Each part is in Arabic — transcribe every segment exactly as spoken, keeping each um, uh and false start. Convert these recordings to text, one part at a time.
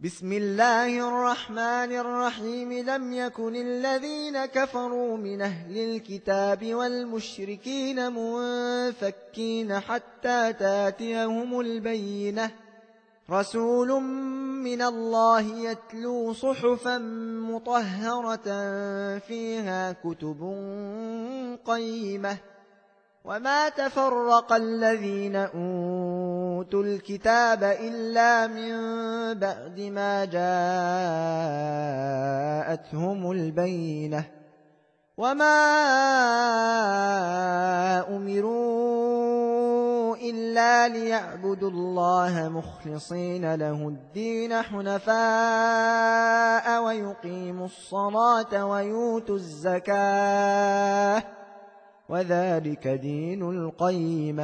بسم الله الرحمن الرحيم لم يكن الذين كفروا من أهل الكتاب والمشركين منفكين حتى تاتيهم البينة رسول من الله يتلو صحفا مطهرة فيها كتب قيمة وما تفرق الذين أوتوا الكتاب إلا من بعد ما جاءتهم البينة وما أمروا إلا ليعبدوا الله مخلصين له الدين حنفاء ويقيموا الصلاة ويؤتوا الزكاة وذلك دين القيمة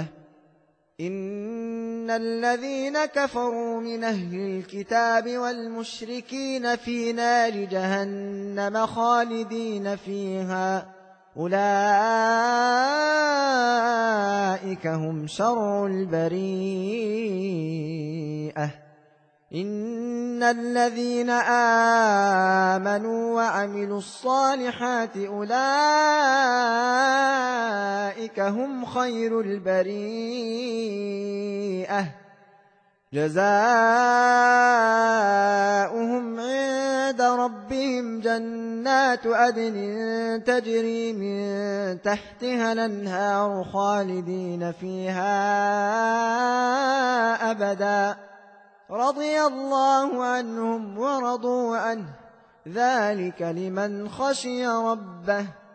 إن الذين كفروا من أهل الكتاب والمشركين في نار جهنم خالدين فيها أولئك هم شر البريئة إن الذين آمنوا وعملوا الصالحات أولئك هم خير البريئة جزاؤهم عند ربهم جنات عدن تجري من تحتها الأنهار خالدين فيها أبدا رضي الله عنهم ورضوا عنه ذلك لمن خشي ربه